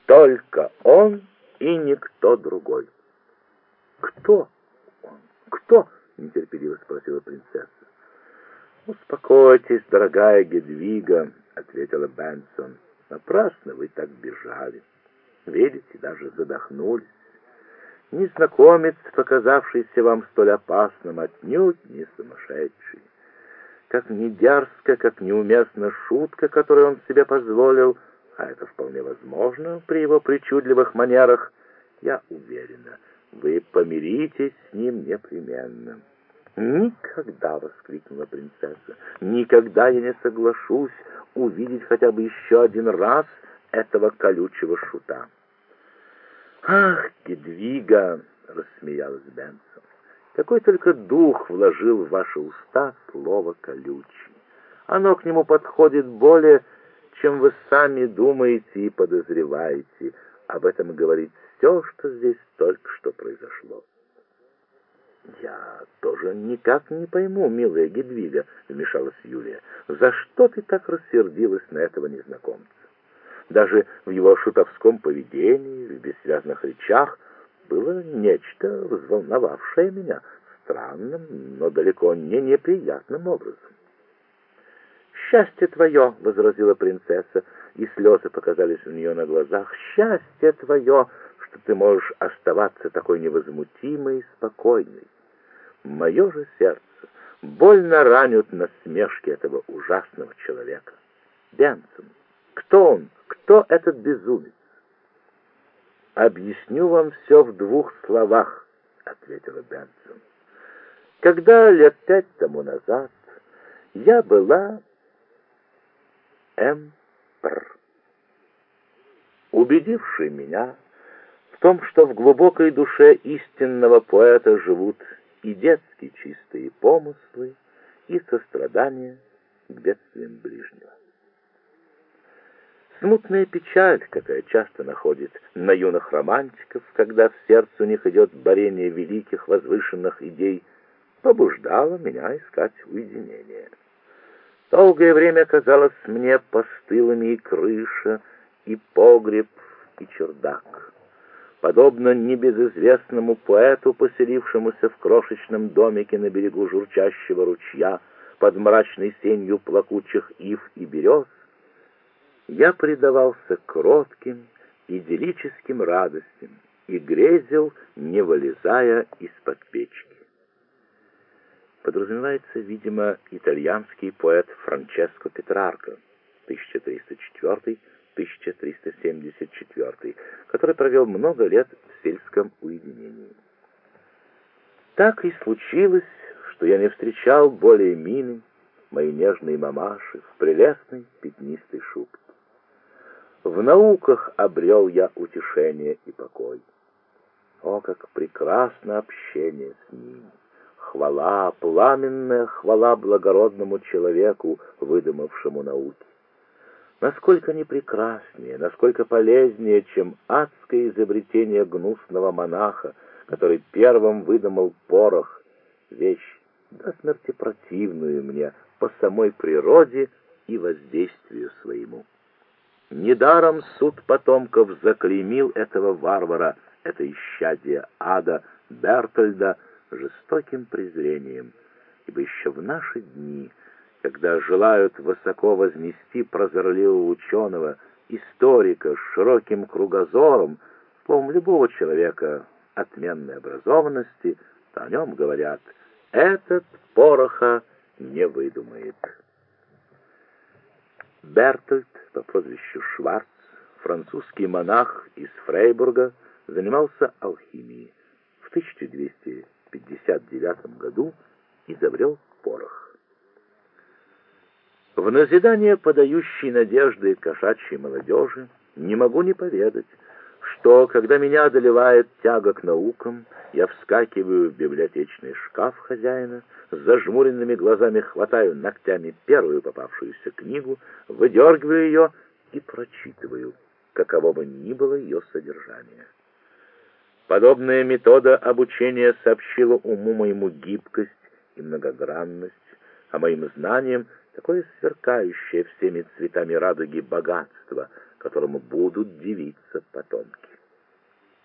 Только он и никто другой. Кто он? Кто? Нетерпеливо спросила принцесса. «Успокойтесь, дорогая Гедвига», — ответила Бенсон. «Напрасно вы так бежали. Видите, даже задохнулись. Незнакомец, показавшийся вам столь опасным, отнюдь не сумасшедший. Как ни дерзко, как неуместна шутка, которую он себе позволил, а это вполне возможно при его причудливых манерах, я уверена, вы помиритесь с ним непременно». «Никогда!» — воскликнула принцесса. «Никогда я не соглашусь увидеть хотя бы еще один раз этого колючего шута». «Ах, Гедвига!» — рассмеялась Бенсон. «Какой только дух вложил в ваши уста слово «колючий». Оно к нему подходит более, чем вы сами думаете и подозреваете. Об этом говорит все, что здесь только что произошло». «Я тоже никак не пойму, милая Гедвига», — вмешалась Юлия, «за что ты так рассердилась на этого незнакомца? Даже в его шутовском поведении, в бессвязных речах было нечто, взволновавшее меня странным, но далеко не неприятным образом». «Счастье твое», — возразила принцесса, и слезы показались у нее на глазах, «счастье твое, что ты можешь оставаться такой невозмутимой и спокойной. Мое же сердце больно ранят насмешки этого ужасного человека. Бенсон, кто он? Кто этот безумец?» «Объясню вам все в 2 словах», — ответила Бенсон. «Когда лет 5 тому назад я была М.Р., убедивший меня в том, что в глубокой душе истинного поэта живут и детские чистые помыслы, и сострадание к бедствиям ближнего. Смутная печаль, какая часто находит на юных романтиков, когда в сердце у них идет борение великих возвышенных идей, побуждала меня искать уединение. Долгое время казалось мне постылыми и крыша, и погреб, и чердак. Подобно небезызвестному поэту, поселившемуся в крошечном домике на берегу журчащего ручья под мрачной сенью плакучих ив и берез, я предавался кротким, идиллическим радостям и грезил, не вылезая из-под печки. Подразумевается, видимо, итальянский поэт Франческо Петрарка, 1304-1374, который провел много лет в сельском уединении. Так и случилось, что я не встречал более милой моей нежной мамаши в прелестной пятнистой шубке. В науках обрел я утешение и покой. О, как прекрасно общение с ним! Хвала, пламенная хвала благородному человеку, выдумавшему науки. Насколько не прекраснее, насколько полезнее, чем адское изобретение гнусного монаха, который первым выдумал порох, вещь до смерти противную мне по самой природе и воздействию своему. Недаром суд потомков заклеймил этого варвара, это исчадие ада Бертольда, жестоким презрением, ибо еще в наши дни, когда желают высоко вознести прозорливого ученого, историка с широким кругозором, словом, любого человека отменной образованности, то о нем говорят: «Этот пороха не выдумает». Бертольд по прозвищу Шварц, французский монах из Фрейбурга, занимался алхимией. В 1259 году изобрел порох. В назидание подающей надежды кошачьей молодежи не могу не поведать, что, когда меня одолевает тяга к наукам, я вскакиваю в библиотечный шкаф хозяина, с зажмуренными глазами хватаю ногтями первую попавшуюся книгу, выдергиваю ее и прочитываю, каково бы ни было ее содержание. Подобная метода обучения сообщила уму моему гибкость и многогранность, а моим знаниям такое сверкающее всеми цветами радуги богатство, которому будут дивиться потомки.